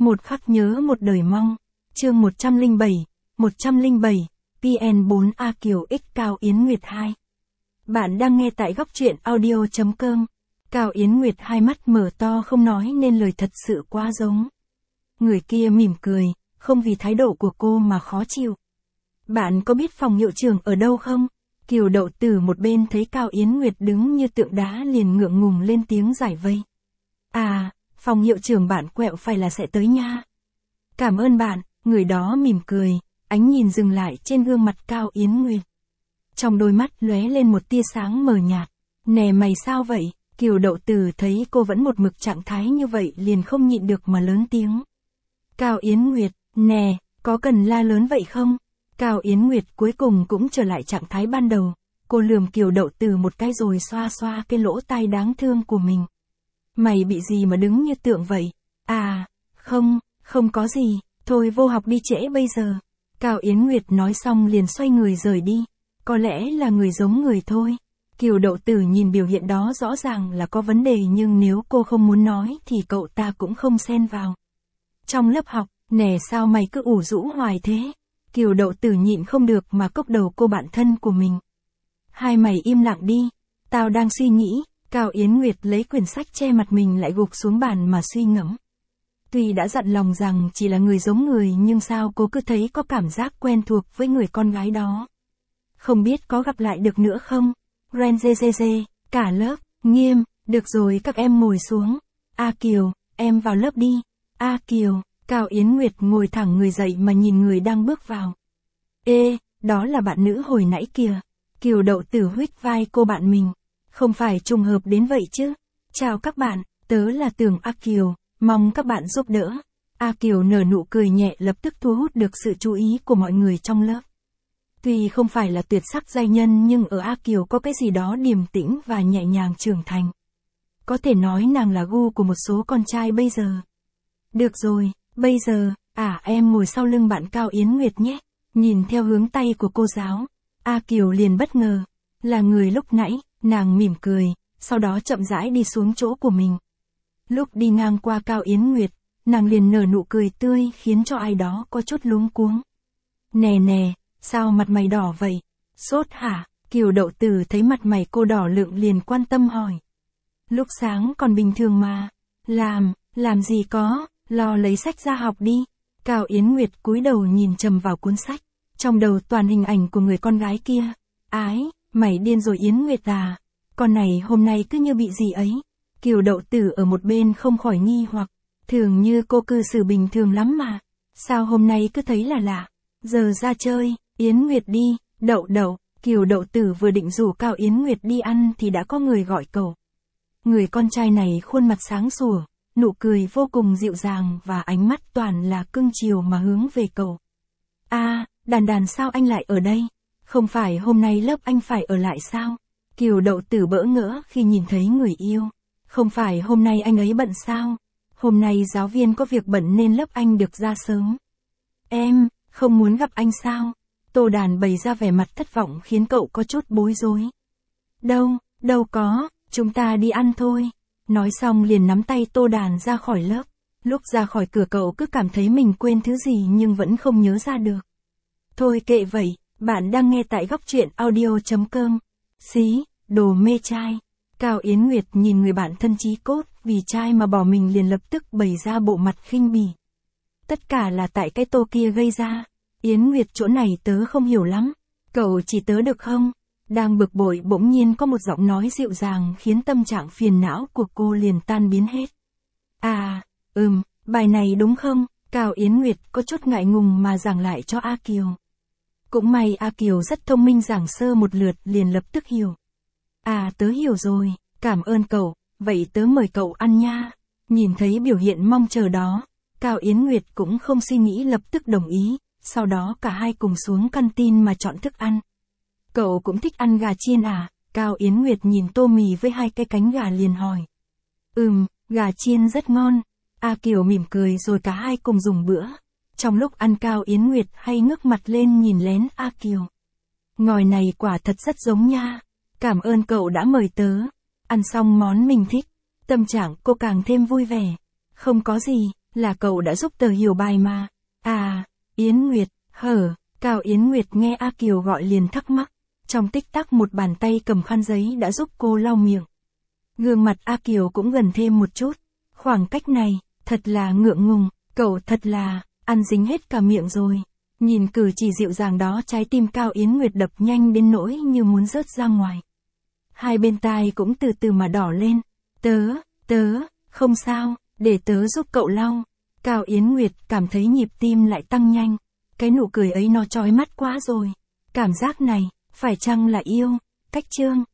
Một khắc nhớ một đời mong. Chương 107, PN4 A Kiều X Cao Yến Nguyệt 2. Bạn đang nghe tại góc truyện audio.com. Cao Yến Nguyệt hai mắt mở to không nói nên lời, thật sự quá giống. Người kia mỉm cười, không vì thái độ của cô mà khó chịu. Bạn có biết phòng hiệu trưởng ở đâu không? Kiều Đậu Tử một bên thấy Cao Yến Nguyệt đứng như tượng đá liền ngượng ngùng lên tiếng giải vây. À, phòng hiệu trưởng bạn quẹo phải là sẽ tới nha. Cảm ơn bạn, người đó mỉm cười, ánh nhìn dừng lại trên gương mặt Cao Yến Nguyệt. Trong đôi mắt lóe lên một tia sáng mờ nhạt. Nè mày sao vậy? Kiều Đậu Tử thấy cô vẫn một mực trạng thái như vậy liền không nhịn được mà lớn tiếng. Cao Yến Nguyệt, nè, có cần la lớn vậy không? Cao Yến Nguyệt cuối cùng cũng trở lại trạng thái ban đầu. Cô lườm Kiều Đậu Tử một cái rồi xoa xoa cái lỗ tai đáng thương của mình. Mày bị gì mà đứng như tượng vậy? À, không có gì, thôi vô học đi trễ bây giờ. Cao Yến Nguyệt nói xong liền xoay người rời đi. Có lẽ là người giống người thôi. Kiều Đậu Tử nhìn biểu hiện đó rõ ràng là có vấn đề, nhưng nếu cô không muốn nói thì cậu ta cũng không xen vào. Trong lớp học, nè sao mày cứ ủ rũ hoài thế? Kiều Đậu Tử nhịn không được mà cốc đầu cô bạn thân của mình. Hai mày im lặng đi, tao đang suy nghĩ. Cao Yến Nguyệt lấy quyển sách che mặt mình lại gục xuống bàn mà suy ngẫm. Tuy đã dặn lòng rằng chỉ là người giống người, nhưng sao cô cứ thấy có cảm giác quen thuộc với người con gái đó. Không biết có gặp lại được nữa không? Ren dê, cả lớp, nghiêm, được rồi các em ngồi xuống. A Kiều, em vào lớp đi. A Kiều, Cao Yến Nguyệt ngồi thẳng người dậy mà nhìn người đang bước vào. Ê, đó là bạn nữ hồi nãy kìa. Kiều Đậu Tử huých vai cô bạn mình. Không phải trùng hợp đến vậy chứ. Chào các bạn, tớ là Tường A Kiều, mong các bạn giúp đỡ. A Kiều nở nụ cười nhẹ lập tức thu hút được sự chú ý của mọi người trong lớp. Tuy không phải là tuyệt sắc giai nhân nhưng ở A Kiều có cái gì đó điềm tĩnh và nhẹ nhàng trưởng thành. Có thể nói nàng là gu của một số con trai bây giờ. Được rồi, bây giờ, em ngồi sau lưng bạn Cao Yến Nguyệt nhé. Nhìn theo hướng tay của cô giáo, A Kiều liền bất ngờ. Là người lúc nãy, nàng mỉm cười, sau đó chậm rãi đi xuống chỗ của mình. Lúc đi ngang qua Cao Yến Nguyệt, nàng liền nở nụ cười tươi khiến cho ai đó có chút luống cuống. Nè, sao mặt mày đỏ vậy? Sốt hả? Kiều Đậu Tử thấy mặt mày cô đỏ lựng liền quan tâm hỏi. Lúc sáng còn bình thường mà. Làm gì có, lo lấy sách ra học đi. Cao Yến Nguyệt cúi đầu nhìn trầm vào cuốn sách. Trong đầu toàn hình ảnh của người con gái kia. Ái, mày điên rồi Yến Nguyệt à? Con này hôm nay cứ như bị gì ấy. Kiều Đậu Tử ở một bên không khỏi nghi hoặc. Thường như cô cư xử bình thường lắm mà. Sao hôm nay cứ thấy là lạ? Giờ ra chơi, Yến Nguyệt đi, Đậu. Kiều Đậu Tử vừa định rủ Cao Yến Nguyệt đi ăn thì đã có người gọi cậu. Người con trai này khuôn mặt sáng sủa, nụ cười vô cùng dịu dàng và ánh mắt toàn là cưng chiều mà hướng về cậu. Đàn sao anh lại ở đây? Không phải hôm nay lớp anh phải ở lại sao? Kiều Đậu Tử bỡ ngỡ khi nhìn thấy người yêu. Không phải hôm nay anh ấy bận sao? Hôm nay giáo viên có việc bận nên lớp anh được ra sớm. Em, không muốn gặp anh sao? Tô Đàn bày ra vẻ mặt thất vọng khiến cậu có chút bối rối. Đâu có, chúng ta đi ăn thôi. Nói xong liền nắm tay Tô Đàn ra khỏi lớp. Lúc ra khỏi cửa cậu cứ cảm thấy mình quên thứ gì nhưng vẫn không nhớ ra được. Thôi kệ vậy, bạn đang nghe tại góc truyện audio.com. Xí, đồ mê trai. Cao Yến Nguyệt nhìn người bạn thân chí cốt, vì trai mà bỏ mình liền lập tức bày ra bộ mặt khinh bỉ. Tất cả là tại cái Tô kia gây ra. Yến Nguyệt chỗ này tớ không hiểu lắm. Cậu chỉ tớ được không? Đang bực bội bỗng nhiên có một giọng nói dịu dàng khiến tâm trạng phiền não của cô liền tan biến hết. Bài này đúng không? Cao Yến Nguyệt có chút ngại ngùng mà giảng lại cho A Kiều. Cũng may A Kiều rất thông minh, giảng sơ một lượt liền lập tức hiểu. Tớ hiểu rồi, cảm ơn cậu, vậy tớ mời cậu ăn nha. Nhìn thấy biểu hiện mong chờ đó, Cao Yến Nguyệt cũng không suy nghĩ lập tức đồng ý, sau đó cả hai cùng xuống canteen mà chọn thức ăn. Cậu cũng thích ăn gà chiên à? Cao Yến Nguyệt nhìn tô mì với 2 cái cánh gà liền hỏi. Gà chiên rất ngon. A Kiều mỉm cười rồi cả hai cùng dùng bữa. Trong lúc ăn Cao Yến Nguyệt hay ngước mặt lên nhìn lén A Kiều. Ngòi này quả thật rất giống nha. Cảm ơn cậu đã mời tớ. Ăn xong món mình thích, tâm trạng cô càng thêm vui vẻ. Không có gì, Là cậu đã giúp tớ hiểu bài mà. À, Yến Nguyệt, Cao Yến Nguyệt nghe A Kiều gọi liền thắc mắc. Trong tích tắc một bàn tay cầm khăn giấy đã giúp cô lau miệng. Gương mặt A Kiều cũng gần thêm một chút. Khoảng cách này, thật là ngượng ngùng, cậu thật là, ăn dính hết cả miệng rồi. Nhìn cử chỉ dịu dàng đó, trái tim Cao Yến Nguyệt đập nhanh đến nỗi như muốn rớt ra ngoài. Hai bên tai cũng từ từ mà đỏ lên. Không sao, để tớ giúp cậu lau. Cao Yến Nguyệt cảm thấy nhịp tim lại tăng nhanh. Cái nụ cười ấy nó chói mắt quá rồi. Cảm giác này, phải chăng là yêu? Cách chương